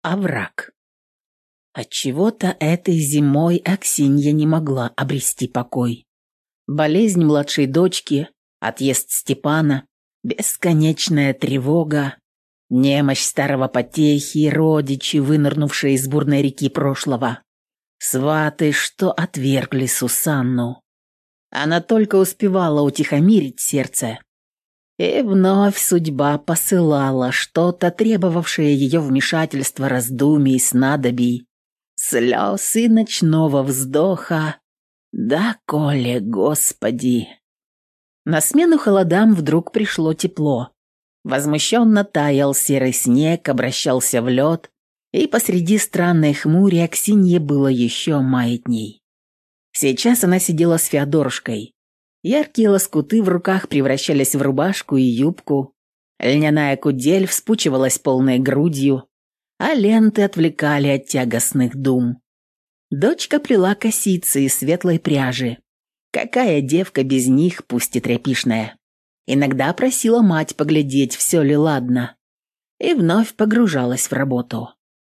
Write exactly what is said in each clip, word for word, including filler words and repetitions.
овраг. Отчего-то этой зимой Аксинья не могла обрести покой. Болезнь младшей дочки, отъезд Степана, бесконечная тревога, немощь старого потехи, родичи, вынырнувшие из бурной реки прошлого, сваты, что отвергли Сусанну. Она только успевала утихомирить сердце, и вновь судьба посылала что-то, требовавшее ее вмешательства, раздумий, снадобий, слез и ночного вздоха. Да, Коле, Господи! На смену холодам вдруг пришло тепло. Возмущенно таял серый снег, обращался в лед, и посреди странной хмури Аксинье было еще маятней. Сейчас она сидела с Феодорушкой. Яркие лоскуты в руках превращались в рубашку и юбку, льняная кудель вспучивалась полной грудью, а ленты отвлекали от тягостных дум. Дочка плела косицы из светлой пряжи. Какая девка без них, пусть и тряпишная. Иногда просила мать поглядеть, все ли ладно, и вновь погружалась в работу.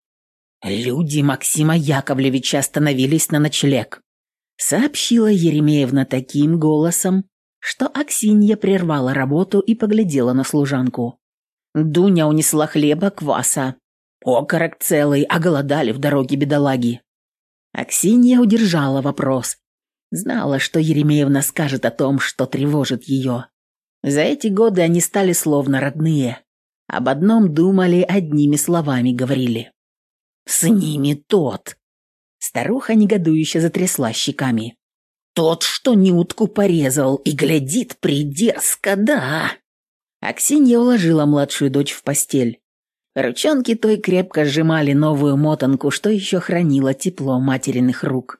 Люди Максима Яковлевича остановились на ночлег, сообщила Еремеевна таким голосом, что Аксинья прервала работу и поглядела на служанку. Дуня унесла хлеба, кваса. Окорок целый, оголодали в дороге бедолаги. Аксинья удержала вопрос. Знала, что Еремеевна скажет о том, что тревожит ее. За эти годы они стали словно родные. Об одном думали, одними словами говорили. «С ними тот!» Старуха негодующе затрясла щеками. «Тот, что Нютку порезал и глядит придерзко, да!» Аксинья уложила младшую дочь в постель. Ручонки той крепко сжимали новую мотанку, что еще хранило тепло материных рук.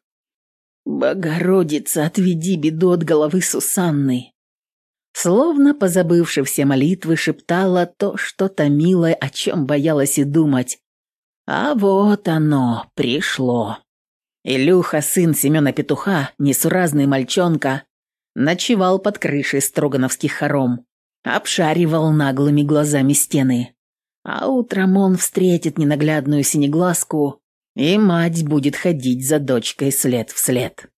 «Богородица, отведи беду от головы Сусанны!» Словно позабывши все молитвы, шептала то, что томило, о чем боялась и думать. А вот оно, пришло. Илюха, сын Семена Петуха, несуразный мальчонка, ночевал под крышей строгановских хором, обшаривал наглыми глазами стены. А утром он встретит ненаглядную синеглазку, и мать будет ходить за дочкой след в след.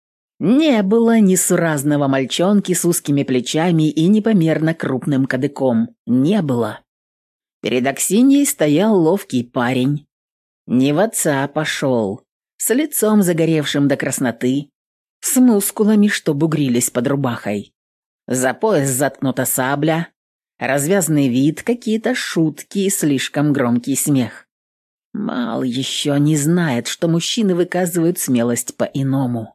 Не было несуразного мальчонки с узкими плечами и непомерно крупным кадыком. Не было. Перед Аксиньей стоял ловкий парень. Не в отца пошел, с лицом загоревшим до красноты, с мускулами, что бугрились под рубахой. За пояс заткнута сабля, развязный вид, какие-то шутки и слишком громкий смех. Мал еще не знает, что мужчины выказывают смелость по-иному.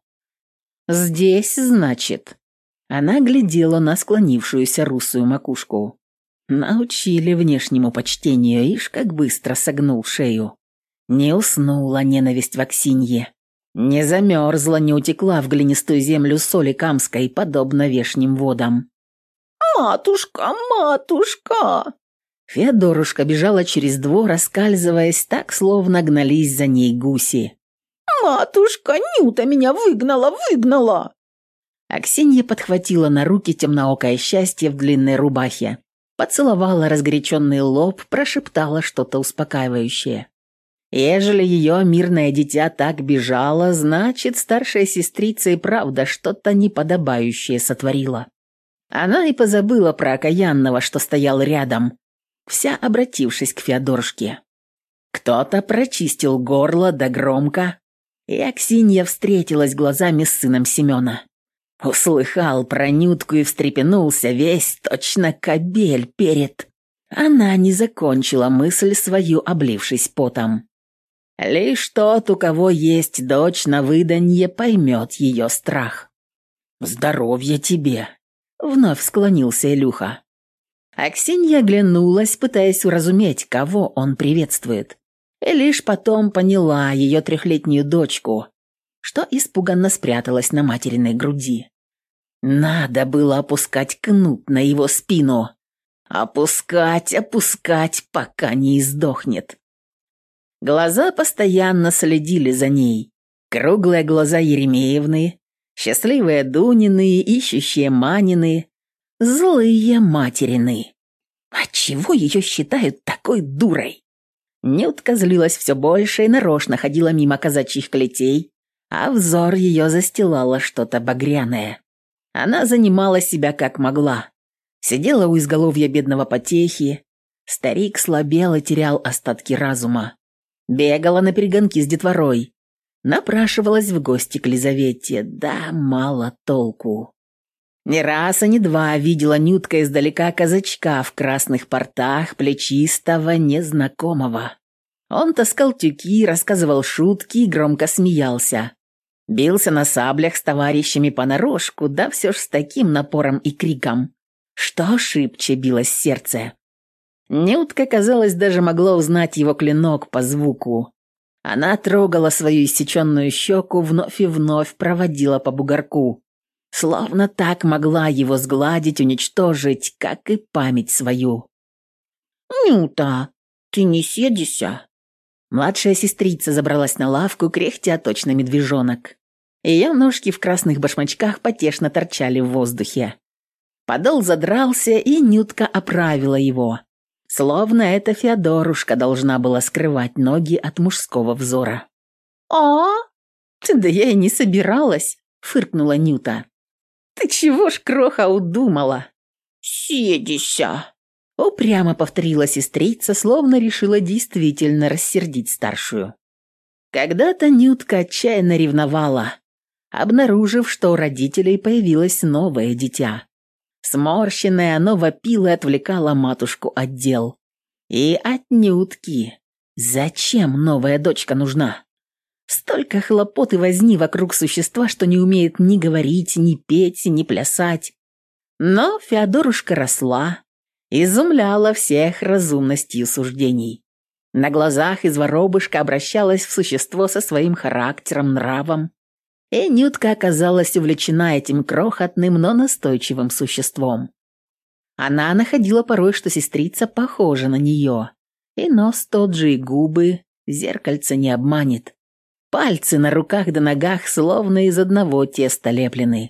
«Здесь, значит?» Она глядела на склонившуюся русую макушку. Научили внешнему почтению, ишь как быстро согнул шею. Не уснула ненависть в Аксинье. Не замерзла, не утекла в глинистую землю соли камской, подобно вешним водам. «Матушка, матушка!» Феодорушка бежала через двор, раскальзываясь так, словно гнались за ней гуси. «Матушка, Нюта меня выгнала, выгнала!» Аксинья подхватила на руки темноокое счастье в длинной рубахе, поцеловала разгоряченный лоб, прошептала что-то успокаивающее. Ежели ее мирное дитя так бежало, значит, старшая сестрица и правда что-то неподобающее сотворила. Она и позабыла про окаянного, что стоял рядом, вся обратившись к Феодорушке. Кто-то прочистил горло да громко, и Аксинья встретилась глазами с сыном Семена. Услыхал про Нютку и встрепенулся весь, точно кобель перед. Она не закончила мысль свою, облившись потом. Лишь тот, у кого есть дочь на выданье, поймет ее страх. «Здоровья тебе!» — вновь склонился Илюха. Аксинья оглянулась, пытаясь уразуметь, кого он приветствует. И лишь потом поняла ее трехлетнюю дочку, что испуганно спряталась на материной груди. Надо было опускать кнут на его спину. Опускать, опускать, пока не издохнет. Глаза постоянно следили за ней. Круглые глаза Еремеевны, счастливые Дунины, ищущие Манины, злые материны. Отчего ее считают такой дурой? Нютка злилась все больше и нарочно ходила мимо казачьих клетей, а взор ее застилало что-то багряное. Она занимала себя как могла. Сидела у изголовья бедного потехи. Старик слабел и терял остатки разума. Бегала на перегонки с детворой. Напрашивалась в гости к Лизавете, да мало толку. Не раз, а не два видела Нютка издалека казачка в красных портах, плечистого, незнакомого. Он таскал тюки, рассказывал шутки и громко смеялся. Бился на саблях с товарищами понарошку, да все ж с таким напором и криком, что шибче билось сердце. Нютка, казалось, даже могла узнать его клинок по звуку. Она трогала свою иссеченную щеку, вновь и вновь проводила по бугорку. Словно так могла его сгладить, уничтожить, как и память свою. «Нюта, ты не седишься?» Младшая сестрица забралась на лавку, кряхтя точно медвежонок. Ее ножки в красных башмачках потешно торчали в воздухе. Подол задрался, и Нютка оправила его. Словно эта Феодорушка должна была скрывать ноги от мужского взора. «А? Да я и не собиралась», — фыркнула Нюта. «Ты чего ж, кроха, удумала?» «Седися», — упрямо повторила сестрица, словно решила действительно рассердить старшую. Когда-то Нютка отчаянно ревновала, обнаружив, что у родителей появилось новое дитя. Сморщенное оно вопило и отвлекало матушку от дел. И от Нютки. Зачем новая дочка нужна? Столько хлопот и возни вокруг существа, что не умеет ни говорить, ни петь, ни плясать. Но Феодорушка росла, изумляла всех разумностью суждений. На глазах из воробушка обращалась в существо со своим характером, нравом. И Нютка оказалась увлечена этим крохотным, но настойчивым существом. Она находила порой, что сестрица похожа на нее. И нос тот же, и губы, зеркальце не обманет. Пальцы на руках да ногах словно из одного теста леплены.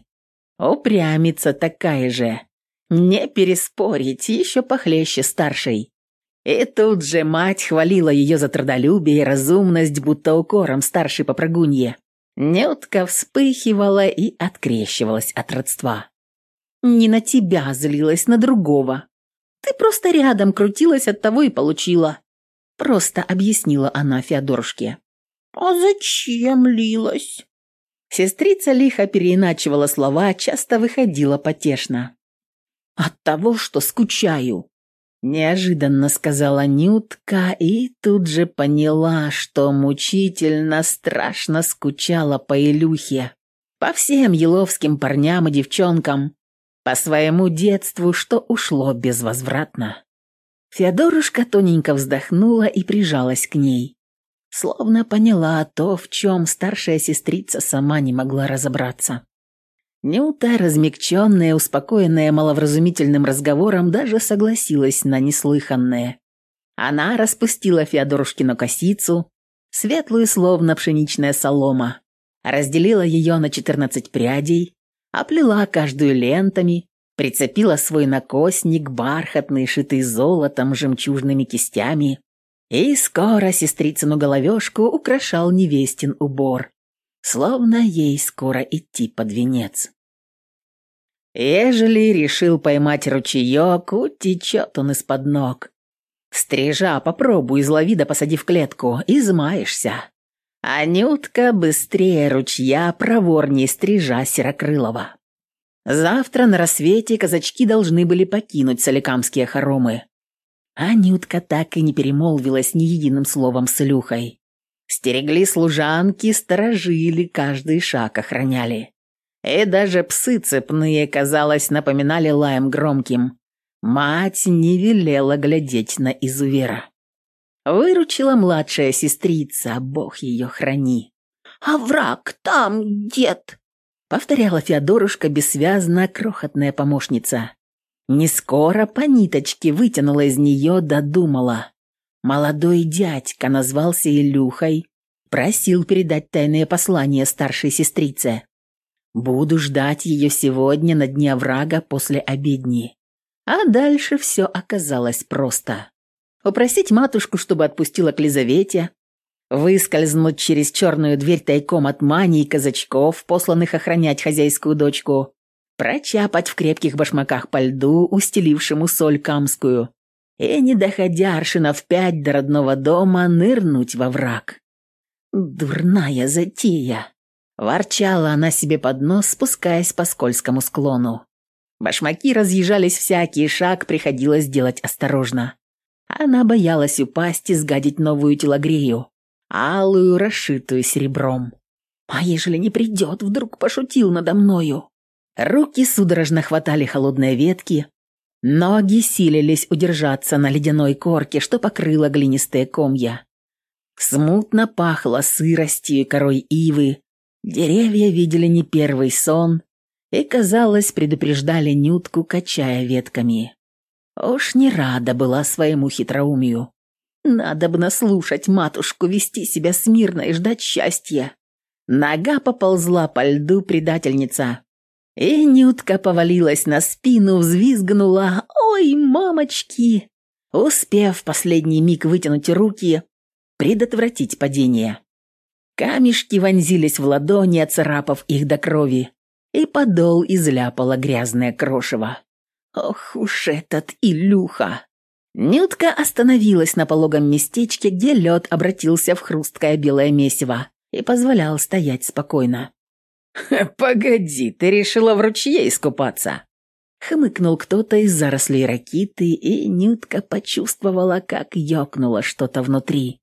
Упрямица такая же. Не переспорить, еще похлеще старшей. И тут же мать хвалила ее за трудолюбие и разумность, будто укором старшей попрыгунье. Нютка вспыхивала и открещивалась от родства. «Не на тебя злилась, на другого. Ты просто рядом крутилась, оттого и получила», — просто объяснила она Феодорушке. «А зачем лилась?» Сестрица лихо переиначивала слова, часто выходила потешно. «От того, что скучаю», — неожиданно сказала Нютка и тут же поняла, что мучительно, страшно скучала по Илюхе, по всем еловским парням и девчонкам, по своему детству, что ушло безвозвратно. Феодорушка тоненько вздохнула и прижалась к ней, словно поняла то, в чем старшая сестрица сама не могла разобраться. Нюта, размягченная, успокоенная маловразумительным разговором, даже согласилась на неслыханное. Она распустила Феодорушкину косицу, светлую, словно пшеничная солома, разделила ее на четырнадцать прядей, оплела каждую лентами, прицепила свой накосник, бархатный, шитый золотом, жемчужными кистями, и скоро сестрицыну головешку украшал невестин убор, словно ей скоро идти под венец. Ежели решил поймать ручеек, утечет он из-под ног. Стрижа попробуй, излови да посади в клетку, измаешься. А Нютка быстрее ручья, проворней стрижа серокрылого. Завтра на рассвете казачки должны были покинуть соликамские хоромы. А Нютка так и не перемолвилась ни единым словом с Илюхой. Стерегли служанки, сторожили, каждый шаг охраняли. И даже псы цепные, казалось, напоминали лаем громким. Мать не велела глядеть на изувера. Выручила младшая сестрица, Бог ее храни. «А враг там, дед!» — повторяла Феодорушка бессвязно, крохотная помощница. Не скоро по ниточке вытянула из нее, додумала. Молодой дядька назвался Илюхой, просил передать тайные послания старшей сестрице. Буду ждать ее сегодня на дне оврага после обедни. А дальше все оказалось просто. Упросить матушку, чтобы отпустила к Лизавете, выскользнуть через черную дверь тайком от Мани и казачков, посланных охранять хозяйскую дочку, прочапать в крепких башмаках по льду, устелившему соль камскую, и, не доходя аршинов пять до родного дома, нырнуть во враг. «Дурная затея!» – ворчала она себе под нос, спускаясь по скользкому склону. Башмаки разъезжались всякий шаг, приходилось делать осторожно. Она боялась упасть и сгадить новую телогрею, алую, расшитую серебром. «А ежели не придет, вдруг пошутил надо мною?» Руки судорожно хватали холодные ветки, ноги силились удержаться на ледяной корке, что покрыло глинистые комья. Смутно пахло сыростью и корой ивы, деревья видели не первый сон и, казалось, предупреждали Нютку, качая ветками. Уж не рада была своему хитроумию. Надобно слушать матушку, вести себя смирно и ждать счастья. Нога поползла по льду предательница, и Нютка повалилась на спину, взвизгнула «Ой, мамочки!», успев в последний миг вытянуть руки, предотвратить падение. Камешки вонзились в ладони, оцарапав их до крови, и подол изляпало грязное крошево. Ох уж этот Илюха! Нютка остановилась на пологом местечке, где лед обратился в хрусткое белое месиво и позволял стоять спокойно. «Погоди, ты решила в ручье искупаться?» Хмыкнул кто-то из зарослей ракиты, и Нютка почувствовала, как ёкнуло что-то внутри.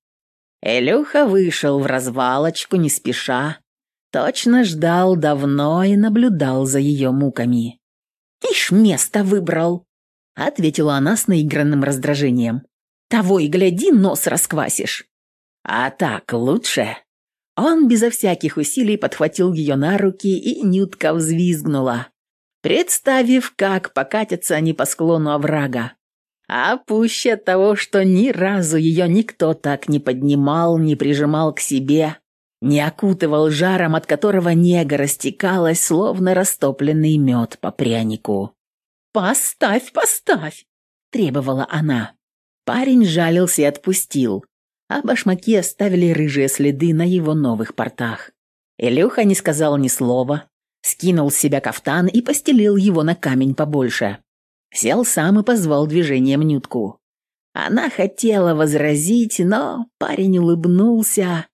Илюха вышел в развалочку не спеша, точно ждал давно и наблюдал за ее муками. «Ишь, место выбрал!» — ответила она с наигранным раздражением. «Того и гляди, нос расквасишь!» «А так лучше?» Он безо всяких усилий подхватил ее на руки, и Нютка взвизгнула, представив, как покатятся они по склону оврага. А пуще того, что ни разу ее никто так не поднимал, не прижимал к себе, не окутывал жаром, от которого нега растекалась, словно растопленный мед по прянику. «Поставь, поставь!» – требовала она. Парень жалился и отпустил, а башмаки оставили рыжие следы на его новых портах. Илюха не сказал ни слова, скинул с себя кафтан и постелил его на камень побольше. Сел сам и позвал движением Нютку. Она хотела возразить, но парень улыбнулся.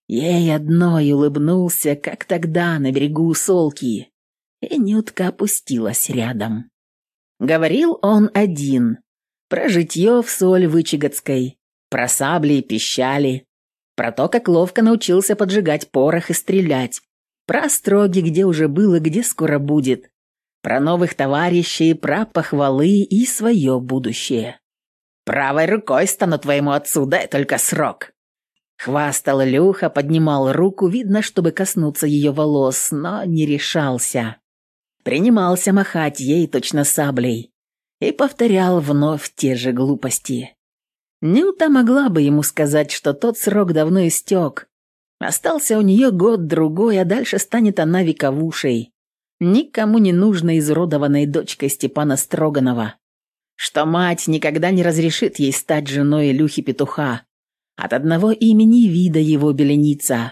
Ей одной улыбнулся, как тогда на берегу Солки, и Нютка опустилась рядом. Говорил он один, про житье в соль вычегодской, про сабли и пищали, про то, как ловко научился поджигать порох и стрелять, про остроги, где уже был и где скоро будет, про новых товарищей, про похвалы и свое будущее. «Правой рукой стану твоему отцу, дай только срок!» Хвастал Илюха, поднимал руку, видно, чтобы коснуться ее волос, но не решался. Принимался махать ей точно саблей и повторял вновь те же глупости. Нюта могла бы ему сказать, что тот срок давно истек. Остался у нее год-другой, а дальше станет она вековушей, никому не нужной изуродованной дочкой Степана Строганова, что мать никогда не разрешит ей стать женой Илюхи-петуха, от одного имени вида его беленица,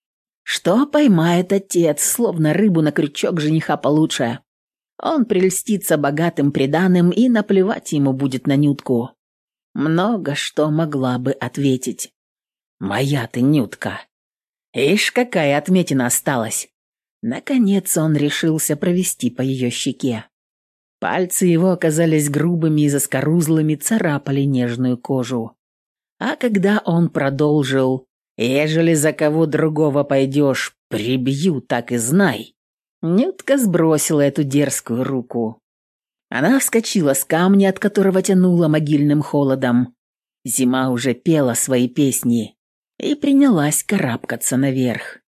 что поймает отец, словно рыбу на крючок жениха получше. Он прельстится богатым приданым, и наплевать ему будет на Нютку. Много что могла бы ответить. «Моя ты, Нютка! Ишь, какая отметина осталась!» Наконец он решился провести по ее щеке. Пальцы его оказались грубыми и заскорузлыми, царапали нежную кожу. А когда он продолжил: «Ежели за кого другого пойдешь, прибью, так и знай», Нютка сбросила эту дерзкую руку. Она вскочила с камня, от которого тянуло могильным холодом. Зима уже пела свои песни и принялась карабкаться наверх.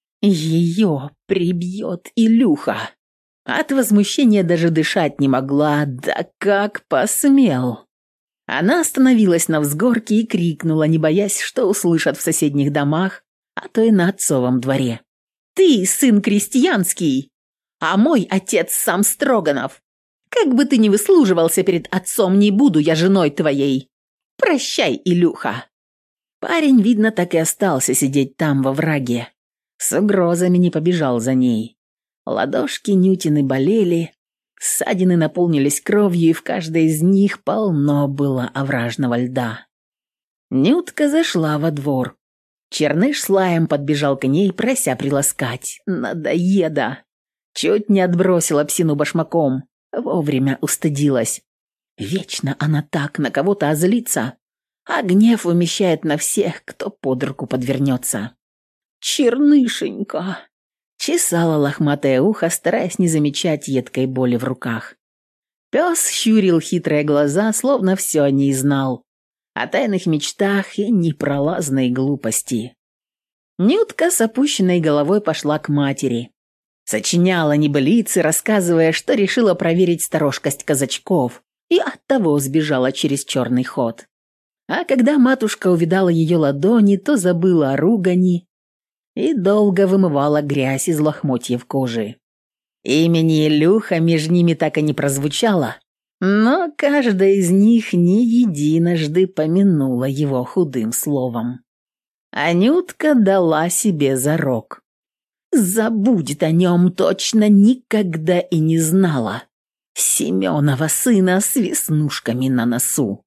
Ее прибьет Илюха. От возмущения даже дышать не могла, да как посмел. Она остановилась на взгорке и крикнула, не боясь, что услышат в соседних домах, а то и на отцовом дворе. «Ты сын крестьянский, а мой отец сам Строганов. Как бы ты ни выслуживался перед отцом, не буду я женой твоей. Прощай, Илюха!» Парень, видно, так и остался сидеть там, во враге. С угрозами не побежал за ней. Ладошки Нютины болели, ссадины наполнились кровью, и в каждой из них полно было овражного льда. Нютка зашла во двор. Черныш с лаем подбежал к ней, прося приласкать. Надоеда! Чуть не отбросила псину башмаком. Вовремя устыдилась. Вечно она так на кого-то озлится, а гнев вымещает на всех, кто под руку подвернется. «Чернышенька!» — чесала лохматое ухо, стараясь не замечать едкой боли в руках. Пес щурил хитрые глаза, словно все о ней знал, о тайных мечтах и непролазной глупости. Нютка с опущенной головой пошла к матери. Сочиняла небылицы, рассказывая, что решила проверить сторожкость казачков, и оттого сбежала через черный ход. А когда матушка увидала ее ладони, то забыла о ругани и долго вымывала грязь из лохмотьев кожи. Имени Илюха между ними так и не прозвучало, но каждая из них не единожды помянула его худым словом. Анютка дала себе зарок. Забудет о нем точно никогда и не знала. Семенова сына с веснушками на носу.